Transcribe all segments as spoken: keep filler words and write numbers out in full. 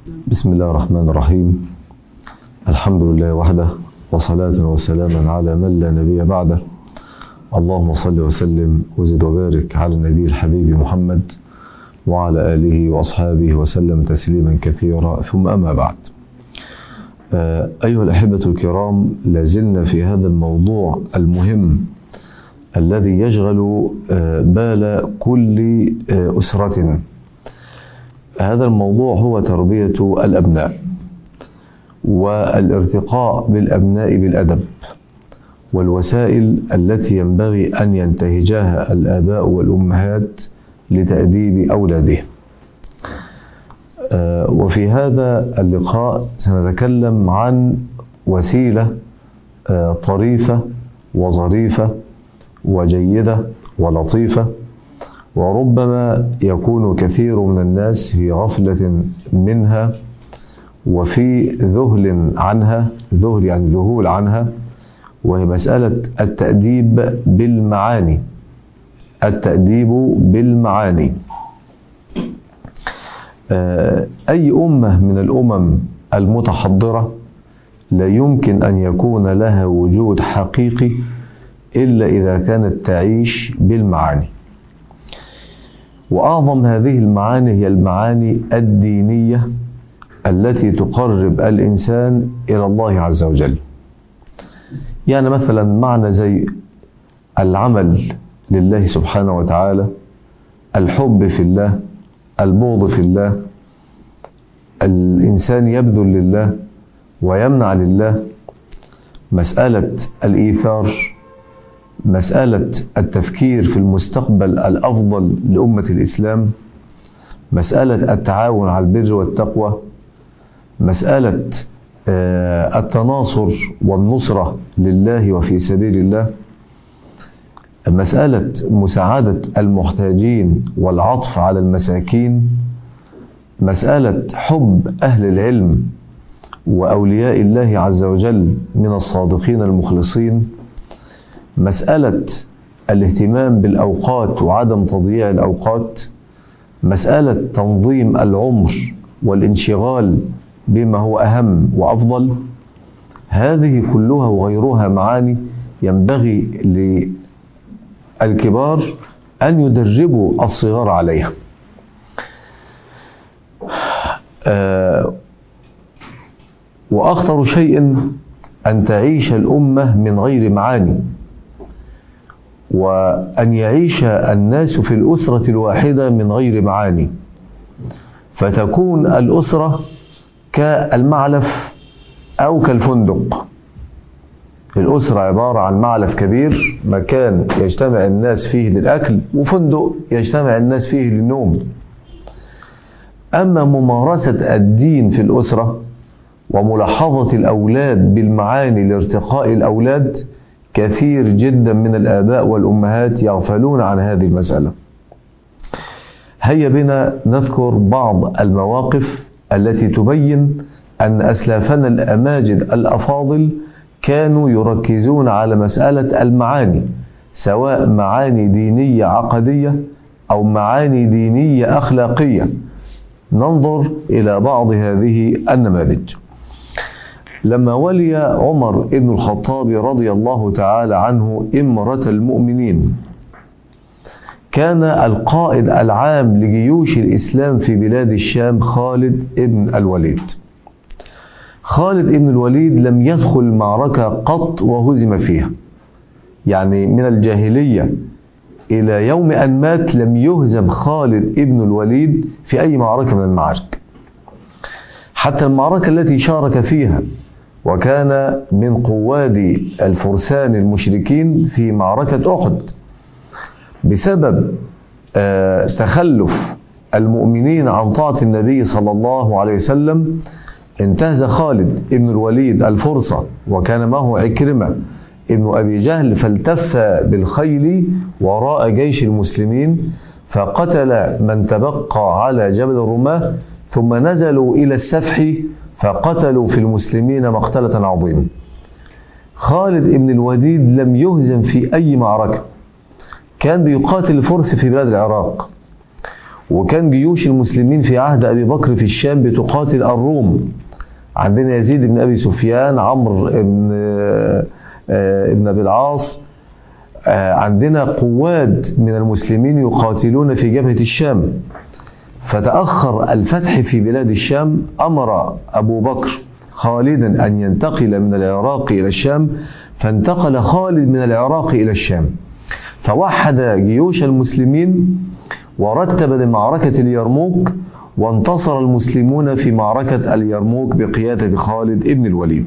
بسم الله الرحمن الرحيم. الحمد لله وحده، وصلاة وسلاما على من لا نبي بعده. اللهم صل وسلم وزد وبارك على النبي الحبيب محمد وعلى آله وأصحابه وسلم تسليما كثيرا، ثم أما بعد. أيها الأحبة الكرام، لازلنا في هذا الموضوع المهم الذي يشغل بال كل أسرة. هذا الموضوع هو تربية الأبناء والارتقاء بالأبناء بالأدب، والوسائل التي ينبغي أن ينتهجها الآباء والأمهات لتأديب أولادهم. وفي هذا اللقاء سنتكلم عن وسيلة طريفة وظريفة وجيدة ولطيفة، وربما يكون كثير من الناس في غفلة منها وفي ذهل عنها، ذهل يعني ذهول عنها، وهي مسألة التأديب بالمعاني. التأديب بالمعاني. أي أمة من الأمم المتحضرة لا يمكن أن يكون لها وجود حقيقي إلا إذا كانت تعيش بالمعاني. وأعظم هذه المعاني هي المعاني الدينية التي تقرب الإنسان إلى الله عز وجل. يعني مثلا معنى زي العمل لله سبحانه وتعالى، الحب في الله، البغض في الله، الإنسان يبذل لله ويمنع لله، مسألة الإيثار، مسألة التفكير في المستقبل الأفضل لأمة الإسلام، مسألة التعاون على البر والتقوى، مسألة التناصر والنصرة لله وفي سبيل الله، مسألة مساعدة المحتاجين والعطف على المساكين، مسألة حب أهل العلم وأولياء الله عز وجل من الصادقين المخلصين، مسألة الاهتمام بالأوقات وعدم تضييع الأوقات، مسألة تنظيم العمر والانشغال بما هو أهم وأفضل. هذه كلها وغيرها معاني ينبغي للكبار أن يدربوا الصغار عليها. آه وأخطر شيء أن تعيش الأمة من غير معاني، وأن يعيش الناس في الأسرة الواحدة من غير معاني، فتكون الأسرة كالمعلف أو كالفندق. الأسرة عبارة عن معلف كبير، مكان يجتمع الناس فيه للأكل، وفندق يجتمع الناس فيه للنوم. أما ممارسة الدين في الأسرة وملاحظة الأولاد بالمعاني لارتقاء الأولاد، كثير جدا من الآباء والأمهات يغفلون عن هذه المسألة. هيا بنا نذكر بعض المواقف التي تبين أن أسلافنا الأماجد الأفاضل كانوا يركزون على مسألة المعاني، سواء معاني دينية عقدية أو معاني دينية أخلاقية. ننظر إلى بعض هذه النماذج. لما ولي عمر بن الخطاب رضي الله تعالى عنه إمرة المؤمنين، كان القائد العام لجيوش الإسلام في بلاد الشام خالد بن الوليد. خالد بن الوليد لم يدخل معركة قط وهزم فيها، يعني من الجاهلية إلى يوم أن مات لم يهزم خالد بن الوليد في أي معركة من المعارك. حتى المعركة التي شارك فيها وكان من قواد الفرسان المشركين في معركة أحد، بسبب تخلف المؤمنين عن طاعة النبي صلى الله عليه وسلم، انتهز خالد بن الوليد الفرصة، وكان معه عكرمة ابن أبي جهل، فالتف بالخيل وراء جيش المسلمين، فقتل من تبقى على جبل الرماة، ثم نزلوا إلى السفح فقتلوا في المسلمين مقتلة عظيمة. خالد بن الوليد لم يهزم في أي معركة، كان بيقاتل الفرس في بلاد العراق، وكان جيوش المسلمين في عهد أبي بكر في الشام بتقاتل الروم. عندنا يزيد بن أبي سفيان، عمرو بن ابن أبي العاص، عندنا قواد من المسلمين يقاتلون في جبهة الشام. فتأخر الفتح في بلاد الشام، أمر أبو بكر خالدا أن ينتقل من العراق إلى الشام، فانتقل خالد من العراق إلى الشام، فوحد جيوش المسلمين ورتب لمعركة اليرموك، وانتصر المسلمون في معركة اليرموك بقيادة خالد بن الوليد.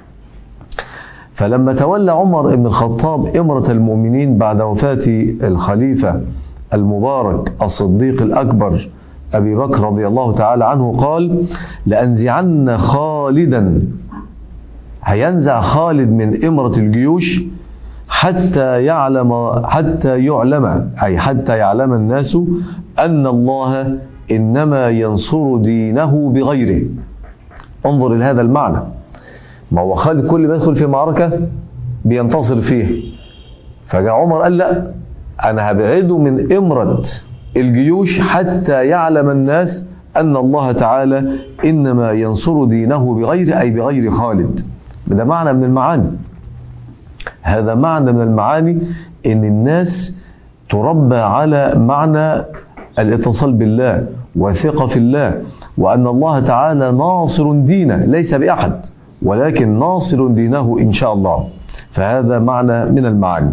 فلما تولى عمر بن الخطاب إمرة المؤمنين بعد وفاة الخليفة المبارك الصديق الأكبر أبي بكر رضي الله تعالى عنه، قال: لأنزعن خالدا، هينزع خالد من إمرة الجيوش حتى يعلم حتى يعلم أي حتى يعلم الناس أن الله إنما ينصر دينه بغيره. انظر إلى هذا المعنى. ما هو خالد كل ما يدخل في معركة بينتصر فيه، فجاء عمر قال: لا، أنا هبعده من إمرة الجيوش حتى يعلم الناس أن الله تعالى إنما ينصر دينه بغيره، أي بغير خالد. ده معنى من المعاني، هذا معنى من المعاني، إن الناس تربى على معنى الاتصال بالله والثقة في الله، وأن الله تعالى ناصر دينه ليس بأحد، ولكن ناصر دينه إن شاء الله. فهذا معنى من المعاني.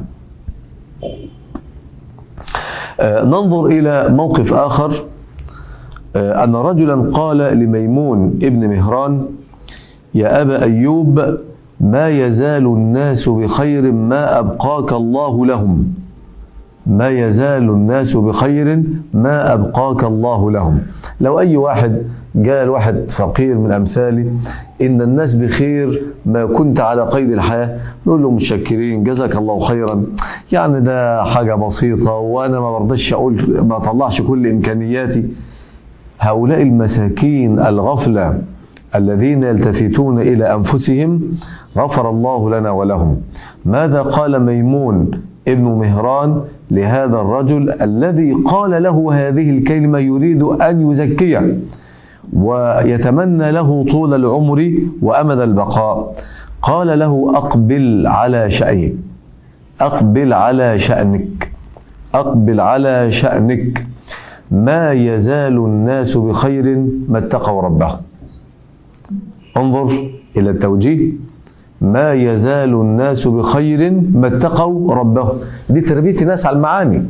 آه ننظر إلى موقف آخر. آه أن رجلا قال لميمون ابن مهران: يا أبا أيوب، ما يزال الناس بخير ما أبقاك الله لهم. ما يزال الناس بخير ما أبقاك الله لهم. لو أي واحد جاء الواحد فقير من أمثالي: إن الناس بخير ما كنت على قيد الحياة، نقول له: متشكرين، جزاك الله خيرا، يعني ده حاجة بسيطة وأنا ما برضاش أقول ما طلعش كل إمكانياتي. هؤلاء المساكين الغفلة الذين يلتفتون إلى أنفسهم غفر الله لنا ولهم. ماذا قال ميمون ابن مهران لهذا الرجل الذي قال له هذه الكلمة يريد أن يزكيه ويتمنى له طول العمر وأمد البقاء؟ قال له: أقبل على شأنك، أقبل على شأنك، أقبل على شأنك، ما يزال الناس بخير ما اتقوا ربهم. انظر إلى التوجيه: ما يزال الناس بخير ما اتقوا ربهم. دي تربية الناس على المعاني،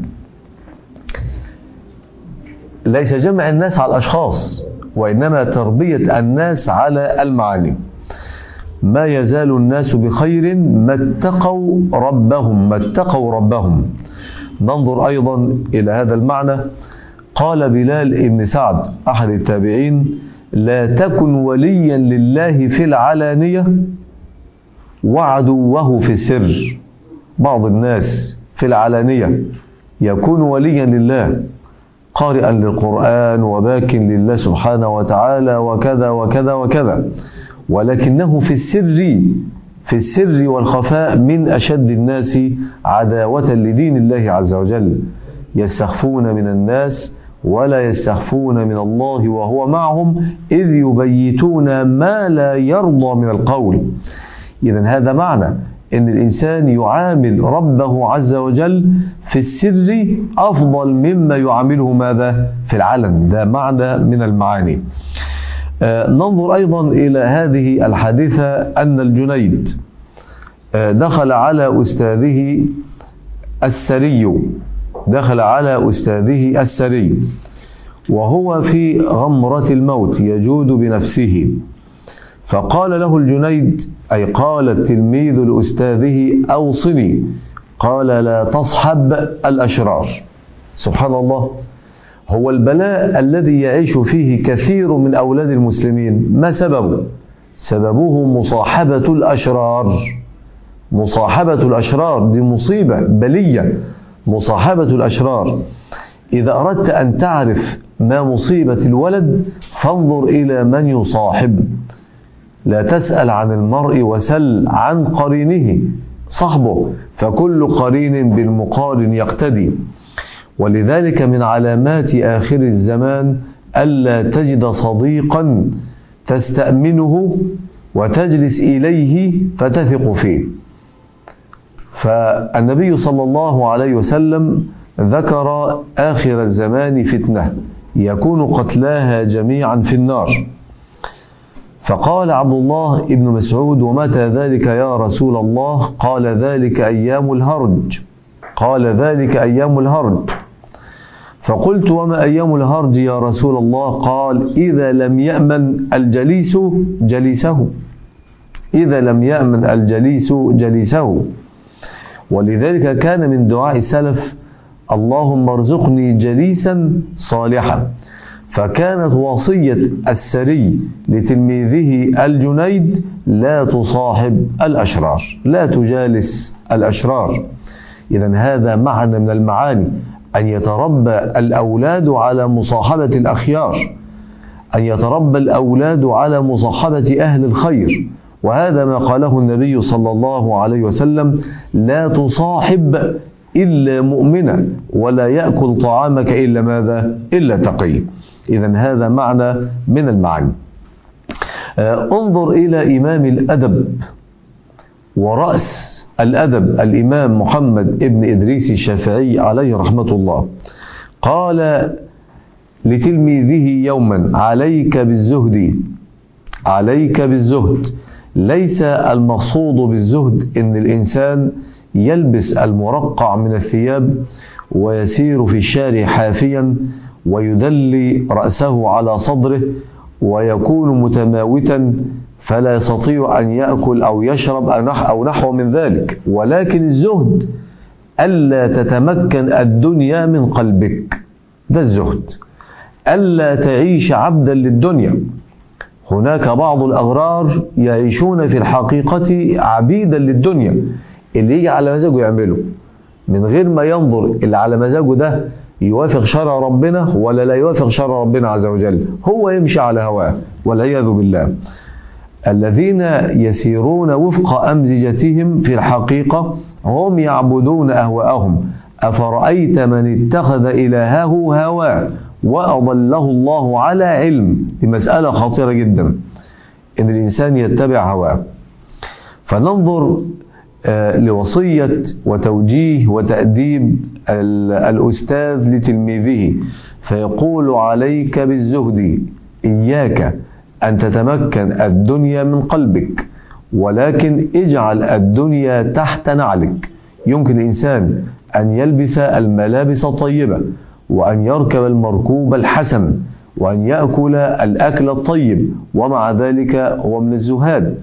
ليس جمع الناس على الأشخاص، وإنما تربية الناس على المعاني. ما يزال الناس بخير ما اتقوا ربهم، ما اتقوا ربهم. ننظر أيضا إلى هذا المعنى. قال بلال بن سعد أحد التابعين: لا تكن وليا لله في العلانية وعدوه في السر. بعض الناس في العلانية يكون وليا لله، قارئا للقرآن وباك لله سبحانه وتعالى وكذا وكذا وكذا، ولكنه في السر في السر والخفاء من أشد الناس عداوة لدين الله عز وجل. يستخفون من الناس ولا يستخفون من الله وهو معهم إذ يبيتون ما لا يرضى من القول. إذن هذا معنى إن الإنسان يعامل ربه عز وجل في السر أفضل مما يعامله ماذا في العلن. ده معنى من المعاني. آه ننظر أيضا إلى هذه الحادثة أن الجنيد آه دخل على أستاذه السري دخل على أستاذه السري وهو في غمرة الموت يجود بنفسه، فقال له الجنيد، أي قال التلميذ لأستاذه: أوصني. قال: لا تصحب الأشرار. سبحان الله. هو البلاء الذي يعيش فيه كثير من أولاد المسلمين ما سببه؟ سببه مصاحبة الأشرار. مصاحبة الأشرار دي مصيبة بلية، مصاحبة الأشرار. إذا أردت أن تعرف ما مصيبة الولد فانظر إلى من يصاحب. لا تسأل عن المرء وسل عن قرينه، صحبه، فكل قرين بالمقارن يقتدي. ولذلك من علامات آخر الزمان ألا تجد صديقا تستأمنه وتجلس إليه فتثق فيه. فالنبي صلى الله عليه وسلم ذكر آخر الزمان فتنة يكون قتلاها جميعا في النار. فقال عبد الله بن مسعود: ومتى ذلك يا رسول الله؟ قال: ذلك أيام الهرج. قال: ذلك أيام الهرج. فقلت: وما أيام الهرج يا رسول الله؟ قال: إذا لم يأمن الجليس جليسه. إذا لم يأمن الجليس جليسه. ولذلك كان من دعاء السلف: اللهم ارزقني جليسا صالحا. فكانت وصية السري لتلميذه الجنيد: لا تصاحب الأشرار، لا تجالس الأشرار. إذن هذا معنى من المعاني، أن يتربى الأولاد على مصاحبة الأخيار، أن يتربى الأولاد على مصاحبة أهل الخير. وهذا ما قاله النبي صلى الله عليه وسلم: لا تصاحب إلا مؤمنا، ولا يأكل طعامك إلا ماذا؟ إلا تقي. إذن هذا معنى من المعاني. انظر إلى إمام الأدب ورأس الأدب الإمام محمد ابن إدريس الشافعي عليه رحمة الله. قال لتلميذه يوما: عليك بالزهد، عليك بالزهد. ليس المقصود بالزهد إن الإنسان يلبس المرقع من الثياب ويسير في الشارع حافيا ويدلي رأسه على صدره ويكون متماوتا فلا يستطيع أن يأكل أو يشرب أو نحو من ذلك. ولكن الزهد ألا تتمكن الدنيا من قلبك، ده الزهد. ألا تعيش عبدا للدنيا. هناك بعض الأغرار يعيشون في الحقيقة عبيدا للدنيا، اللي يجي على مزاجه يعمله من غير ما ينظر اللي على مزاجه ده يوافق شرع ربنا ولا لا يوافق شرع ربنا عز وجل، هو يمشي على هواه والعياذ بالله. الذين يسيرون وفق أمزجتهم في الحقيقة هم يعبدون أهواءهم. أفرأيت من اتخذ إلهه هواه وأضله الله على علم. دي مسألة خطيرة جدا، إن الإنسان يتبع هواه. فننظر لوصية وتوجيه وتأديب الأستاذ لتلميذه، فيقول: عليك بالزهد، إياك أن تتمكن الدنيا من قلبك، ولكن اجعل الدنيا تحت نعلك. يمكن الإنسان أن يلبس الملابس الطيبة، وأن يركب المركوب الحسن، وأن يأكل الأكل الطيب، ومع ذلك هو من الزهاد.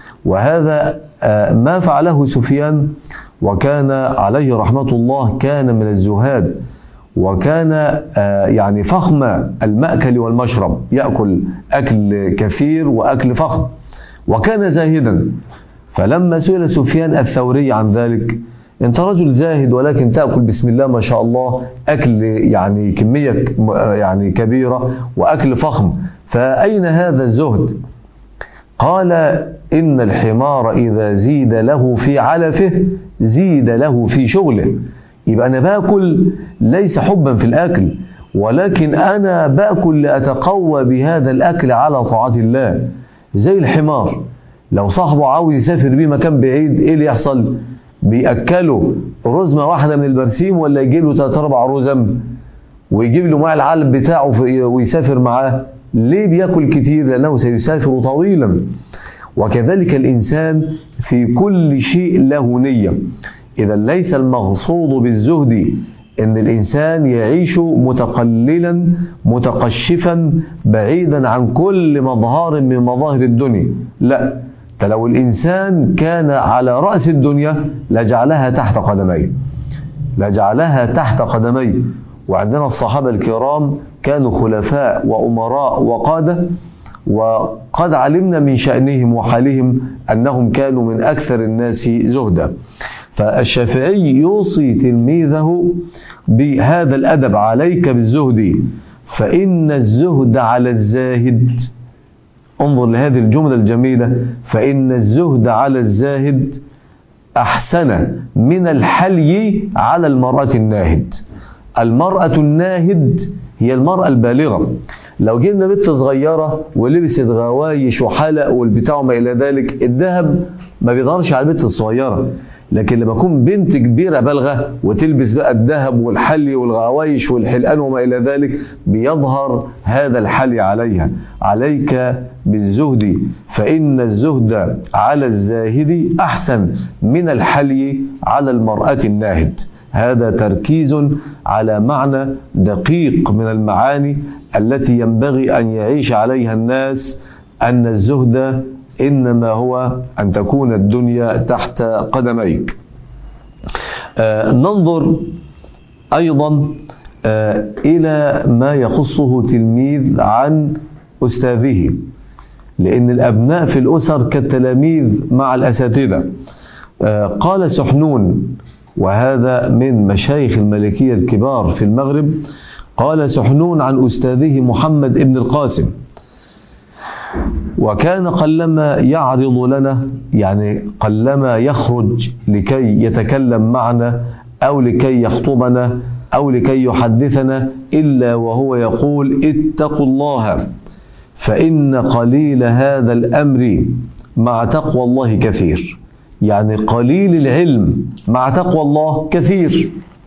وهذا ما فعله سفيان، وكان عليه رحمة الله كان من الزهاد، وكان يعني فخم المأكل والمشرب، يأكل أكل كثير وأكل فخم، وكان زاهدا. فلما سئل سفيان الثوري عن ذلك: أنت رجل زاهد ولكن تأكل بسم الله ما شاء الله أكل يعني كمية يعني كبيرة وأكل فخم، فأين هذا الزهد؟ قال: إن الحمار إذا زيد له في علفه زيد له في شغله. يبقى أنا باكل ليس حبا في الأكل، ولكن أنا باكل لأتقوى بهذا الأكل على طاعة الله. زي الحمار لو صاحبه عاوز يسافر بيه مكان بعيد، إيه اللي يحصل؟ بيأكله رزمة واحدة من البرسيم، ولا يجيب له ثلاث أربع رزم ويجيب له مع العلب بتاعه ويسافر معاه؟ ليه بيأكل كتير؟ لأنه سيسافر طويلا. وكذلك الإنسان في كل شيء له نية. إذا ليس المقصود بالزهد إن الإنسان يعيش متقللا متقشفا بعيدا عن كل مظهر من مظاهر الدنيا، لا. لو الإنسان كان على رأس الدنيا لجعلها تحت قدميه، لجعلها تحت قدميه. وعندنا الصحابة الكرام كانوا خلفاء وأمراء وقادة، وقد علمنا من شأنهم وحالهم أنهم كانوا من أكثر الناس زهدا. فالشافعي يوصي تلميذه بهذا الأدب: عليك بالزهد، فإن الزهد على الزاهد. انظر لهذه الجملة الجميلة: فإن الزهد على الزاهد، أحسن من الحلي على المرأة الناهد. المرأة الناهد هي المرأة البالغة. لو جبنا بنت صغيرة ولبست غوايش وحلق والبتاع وما إلى ذلك، الذهب ما بيظهرش على البنت الصغيرة. لكن لما تكون بنت كبيرة بالغة وتلبس بقى الذهب والحلي والغوايش والحلقان وما إلى ذلك، بيظهر هذا الحلي عليها. عليك بالزهد فإن الزهد على الزاهد أحسن من الحلي على المرأة الناهد. هذا تركيز على معنى دقيق من المعاني التي ينبغي أن يعيش عليها الناس، أن الزهد إنما هو أن تكون الدنيا تحت قدميك. آه ننظر أيضا آه إلى ما يخصه تلميذ عن أستاذه، لأن الأبناء في الأسر كالتلاميذ مع الأساتذة. آه قال سحنون، وهذا من مشايخ المالكية الكبار في المغرب، قال سحنون عن أستاذه محمد ابن القاسم: وكان قلما يعرض لنا، يعني قلما يخرج لكي يتكلم معنا أو لكي يخطبنا أو لكي يحدثنا، إلا وهو يقول: اتقوا الله، فإن قليل هذا الأمر مع تقوى الله كثير. يعني قليل العلم مع تقوى الله كثير،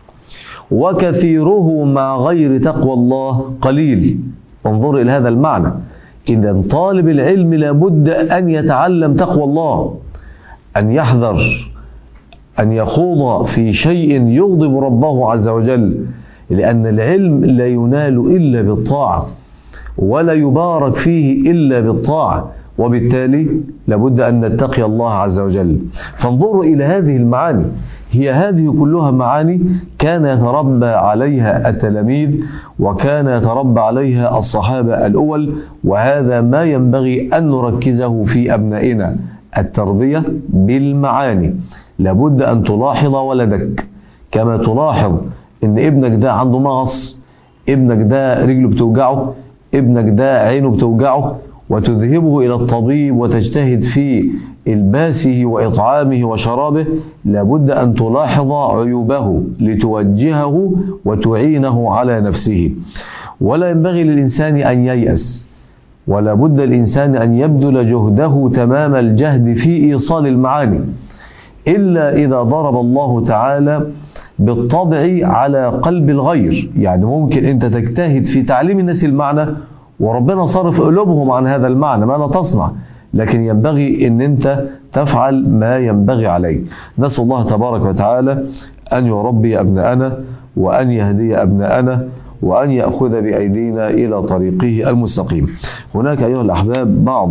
وكثيره مع غير تقوى الله قليل. انظر إلى هذا المعنى. إذا طالب العلم لابد أن يتعلم تقوى الله، أن يحذر أن يخوض في شيء يغضب ربه عز وجل، لأن العلم لا ينال إلا بالطاعة، ولا يبارك فيه إلا بالطاعة، وبالتالي لابد أن نتقي الله عز وجل. فانظروا إلى هذه المعاني، هي هذه كلها معاني كان يتربى عليها التلاميذ وكان يتربى عليها الصحابة الأول، وهذا ما ينبغي أن نركزه في أبنائنا، التربية بالمعاني. لابد أن تلاحظ ولدك كما تلاحظ إن ابنك ده عنده مغص، ابنك ده رجله بتوجعه، ابنك ده عينه بتوجعه، وتذهبه إلى الطبيب وتجتهد في إلباسه وإطعامه وشرابه. لابد أن تلاحظ عيوبه لتوجهه وتعينه على نفسه. ولا ينبغي للإنسان أن ييأس، ولا بد الإنسان أن يبذل جهده تمام الجهد في إيصال المعاني، إلا إذا ضرب الله تعالى بالطبع على قلب الغير. يعني ممكن أنت تجتهد في تعليم الناس المعنى وربنا صرف قلوبهم عن هذا المعنى، ما لا تصنع، لكن ينبغي أن أنت تفعل ما ينبغي عليك. نسأل الله تبارك وتعالى أن يربي أبناءنا وأن يهدي أبناءنا وأن يأخذ بأيدينا إلى طريقه المستقيم. هناك أيها الأحباب بعض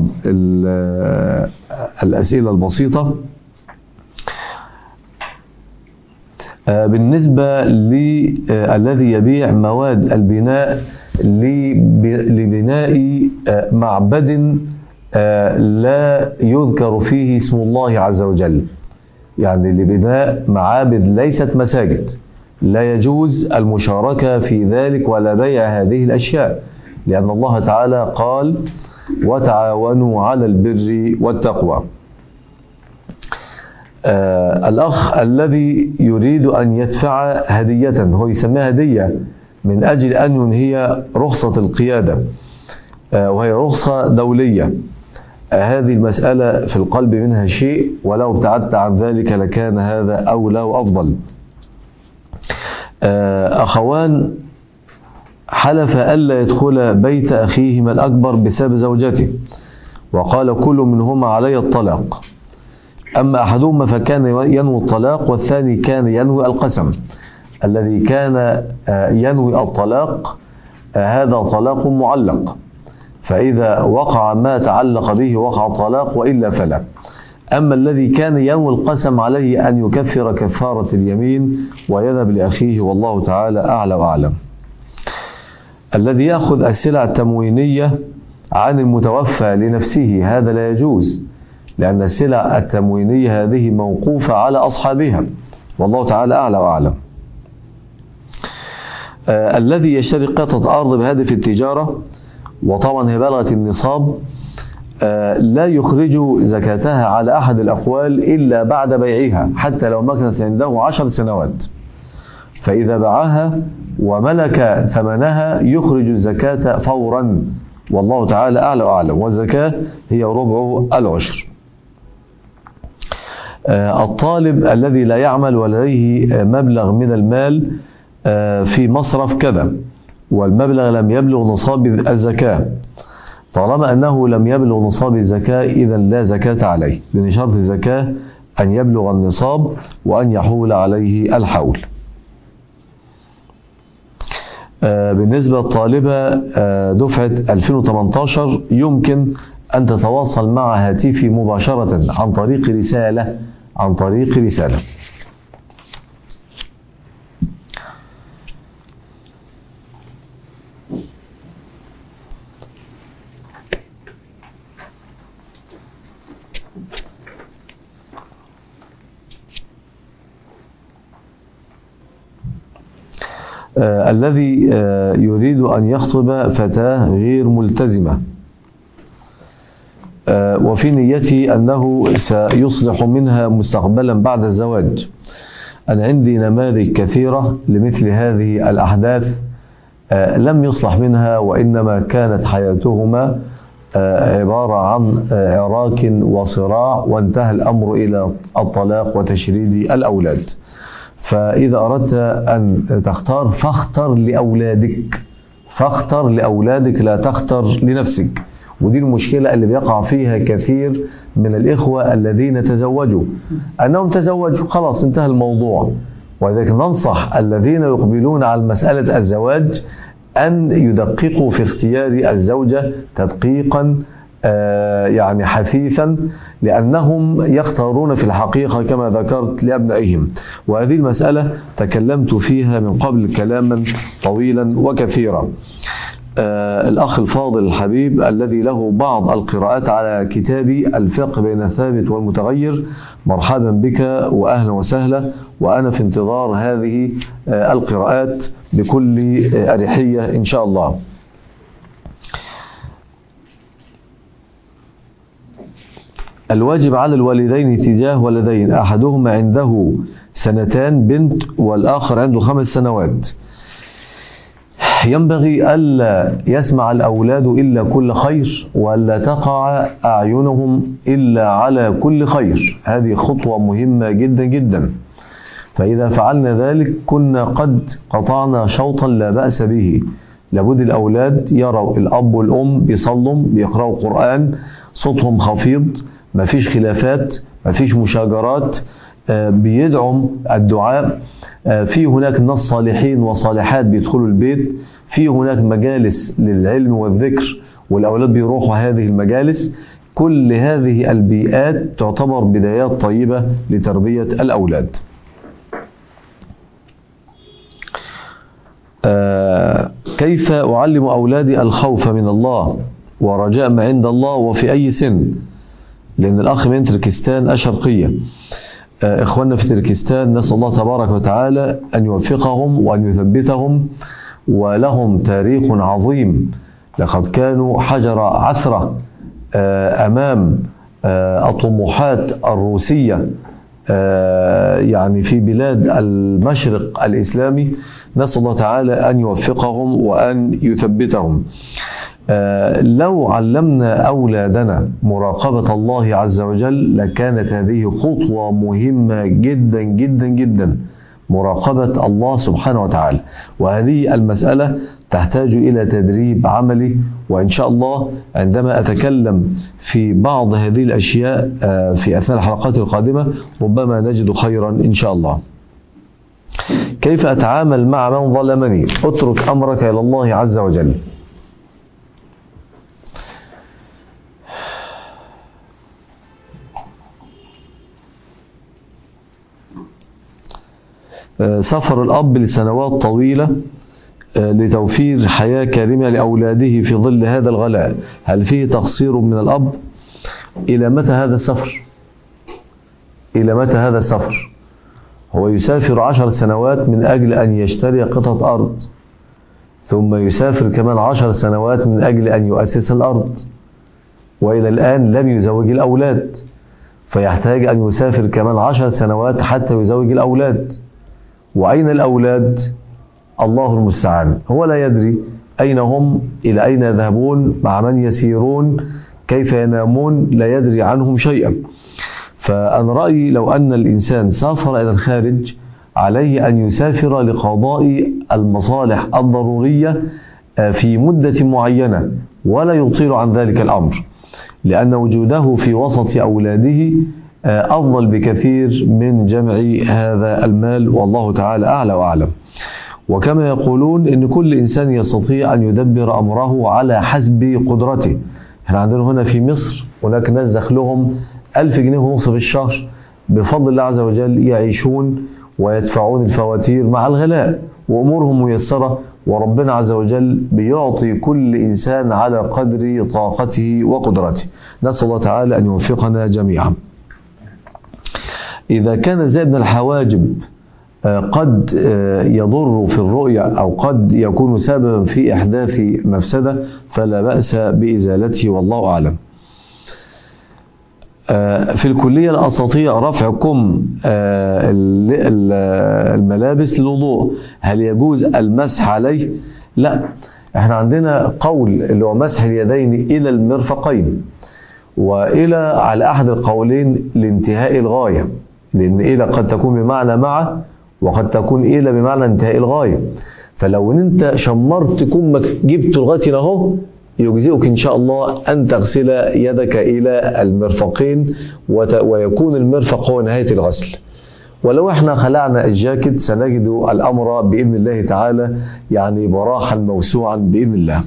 الأسئلة البسيطة بالنسبة للذي يبيع مواد البناء لبناء معبد لا يذكر فيه اسم الله عز وجل، يعني لبناء معابد ليست مساجد، لا يجوز المشاركة في ذلك ولا بيع هذه الأشياء، لأن الله تعالى قال: وتعاونوا على البر والتقوى. آه الأخ الذي يريد أن يدفع هدية، هو يسميها هدية من أجل أن ينهي رخصة القيادة، آه وهي رخصة دولية. آه هذه المسألة في القلب منها شيء، ولو ابتعدت عن ذلك لكان هذا أولى وأفضل. آه أخوان حلف ألا يدخل بيت أخيهما الأكبر بسبب زوجته، وقال كل منهما علي الطلاق، أما أحدهما فكان ينوي الطلاق والثاني كان ينوي القسم. الذي كان ينوي الطلاق هذا طلاق معلق، فإذا وقع ما تعلق به وقع الطلاق، وإلا فلا. أما الذي كان ينوي القسم عليه أن يكفر كفارة اليمين ويذهب لأخيه، والله تعالى أعلى وأعلم. الذي يأخذ السلع التموينية عن المتوفى لنفسه هذا لا يجوز، لأن السلع التموينية هذه موقوفة على أصحابها، والله تعالى أعلى وأعلم. آه الذي يشتري قطعة أرض بهدف التجارة، وطبعا هي بلغت النصاب، آه لا يخرج زكاتها على أحد الأقوال إلا بعد بيعها، حتى لو مكنت عنده عشر سنوات. فإذا باعها وملك ثمنها يخرج الزكاة فورا، والله تعالى أعلى وأعلم، والزكاة هي ربع العشر. الطالب الذي لا يعمل ولديه مبلغ من المال في مصرف كذا والمبلغ لم يبلغ نصاب الزكاة، طالما أنه لم يبلغ نصاب الزكاة إذا لا زكاة عليه، لأن شرط الزكاة أن يبلغ النصاب وأن يحول عليه الحول. بالنسبة للطالبة دفعة ألفين وثمانية عشر يمكن أن تتواصل مع هاتفي مباشرة عن طريق رسالة عن طريق رسالة. آه الذي آه يريد أن يخطب فتاة غير ملتزمة آه وفي نيتي أنه سيصلح منها مستقبلا بعد الزواج. أنا عندي نماذج كثيرة لمثل هذه الأحداث آه لم يصلح منها، وإنما كانت حياتهما آه عبارة عن آه عراك وصراع، وانتهى الأمر إلى الطلاق وتشريد الأولاد. فإذا أردت أن تختار فاختر لأولادك، فاختر لأولادك لا تختر لنفسك. ودي المشكلة اللي بيقع فيها كثير من الإخوة الذين تزوجوا، أنهم تزوجوا خلاص انتهى الموضوع. ولذلك ننصح الذين يقبلون على مسألة الزواج أن يدققوا في اختيار الزوجة تدقيقا يعني حثيثا، لأنهم يختارون في الحقيقة كما ذكرت لأبنائهم. وهذه المسألة تكلمت فيها من قبل كلاما طويلا وكثيرا. آه الأخ الفاضل الحبيب الذي له بعض القراءات على كتابي الفقه بين الثابت والمتغير، مرحبا بك وأهلا وسهلا، وأنا في انتظار هذه آه القراءات بكل آه أريحية إن شاء الله. الواجب على الوالدين تجاه ولدين أحدهما عنده سنتان بنت والآخر عنده خمس سنوات. ينبغي ألا يسمع الأولاد إلا كل خير، ولا تقع أعينهم إلا على كل خير. هذه خطوة مهمة جدا جدا، فإذا فعلنا ذلك كنا قد قطعنا شوطا لا بأس به. لابد الأولاد يروا الأب والأم بيصلوا بيقرأوا قرآن، صوتهم خفيض، ما فيش خلافات، ما فيش مشاجرات، بيدعم الدعاء، في هناك ناس صالحين وصالحات بيدخلوا البيت، في هناك مجالس للعلم والذكر والأولاد بيروحوا هذه المجالس. كل هذه البيئات تعتبر بدايات طيبة لتربية الأولاد. كيف أعلم أولادي الخوف من الله ورجاء ما عند الله وفي أي سن؟ لأن الأخ من تركستان الشرقية، إخواننا في تركستان نسأل الله تبارك وتعالى أن يوفقهم وأن يثبتهم، ولهم تاريخ عظيم. لقد كانوا حجر عثرة أمام الطموحات الروسية يعني في بلاد المشرق الإسلامي. نسأل الله تعالى أن يوفقهم وأن يثبتهم. لو علمنا أولادنا مراقبة الله عز وجل لكانت هذه خطوة مهمة جدا جدا جدا، مراقبة الله سبحانه وتعالى. وهذه المسألة تحتاج إلى تدريب عملي، وإن شاء الله عندما أتكلم في بعض هذه الأشياء في أثناء الحلقات القادمة ربما نجد خيرا إن شاء الله. كيف أتعامل مع من ظلمني؟ اترك أمرك إلى الله عز وجل. سفر الأب لسنوات طويلة لتوفير حياة كريمة لأولاده في ظل هذا الغلاء، هل فيه تقصير من الأب؟ إلى متى هذا السفر؟ إلى متى هذا السفر؟ هو يسافر عشر سنوات من أجل أن يشتري قطعة أرض، ثم يسافر كمان عشر سنوات من أجل أن يؤسس الأرض، وإلى الآن لم يزوج الأولاد، فيحتاج أن يسافر كمان عشر سنوات حتى يزوج الأولاد. وأين الأولاد؟ الله المستعان. هو لا يدري أين هم، إلى أين يذهبون، مع من يسيرون، كيف ينامون، لا يدري عنهم شيئا. فأنا رأيي لو أن الإنسان سافر إلى الخارج عليه أن يسافر لقضاء المصالح الضرورية في مدة معينة ولا يطيل عن ذلك الأمر، لأن وجوده في وسط أولاده أفضل بكثير من جمع هذا المال، والله تعالى أعلى وأعلم. وكما يقولون إن كل إنسان يستطيع أن يدبر أمره على حسب قدرته. احنا عندنا هنا في مصر هناك ناس دخلهم ألف جنيه ونصف في الشهر، بفضل الله عز وجل يعيشون ويدفعون الفواتير مع الغلاء وأمورهم ميسرة، وربنا عز وجل بيعطي كل إنسان على قدر طاقته وقدرته. نسأل الله تعالى أن يوفقنا جميعا. إذا كان زي ابن الحواجب قد يضر في الرؤية أو قد يكون سببا في إحداث مفسدة فلا بأس بإزالته، والله أعلم. في الكلية لا أستطيع رفع كم الملابس للوضوء، هل يجوز المسح عليه؟ لا، احنا عندنا قول اللي هو مسح اليدين إلى المرفقين، وإلى على أحد القولين لانتهاء الغاية، لأن إلى قد تكون بمعنى مع، وقد تكون إلى بمعنى انتهاء الغاية. فلو أنت شمرت كمك جبت لغاية اهو يجزئك إن شاء الله أن تغسل يدك إلى المرفقين، ويكون المرفق هو نهاية الغسل. ولو احنا خلعنا الجاكيت سنجد الأمر بإذن الله تعالى يعني براحا موسوعا بإذن الله.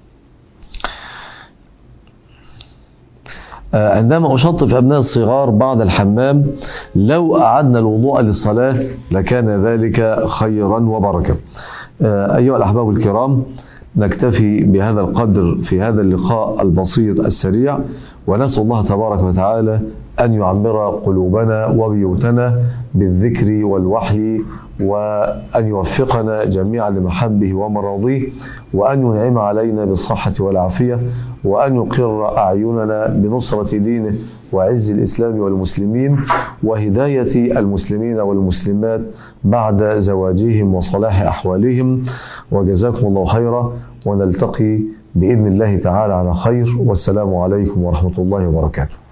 عندما أشطف أبناء الصغار بعد الحمام لو أعدنا الوضوء للصلاة لكان ذلك خيرا وبركة. أيها الأحباب الكرام، نكتفي بهذا القدر في هذا اللقاء البسيط السريع، ونسأل الله تبارك وتعالى أن يعمر قلوبنا وبيوتنا بالذكر والوحي، وأن يوفقنا جميعا لمحبه ومراضيه، وأن ينعم علينا بالصحة والعافية، وأن يقر أعيننا بنصرة دينه وعز الإسلام والمسلمين وهداية المسلمين والمسلمات بعد زواجهم وصلاح أحوالهم. وجزاكم الله خيرا، ونلتقي بإذن الله تعالى على خير، والسلام عليكم ورحمة الله وبركاته.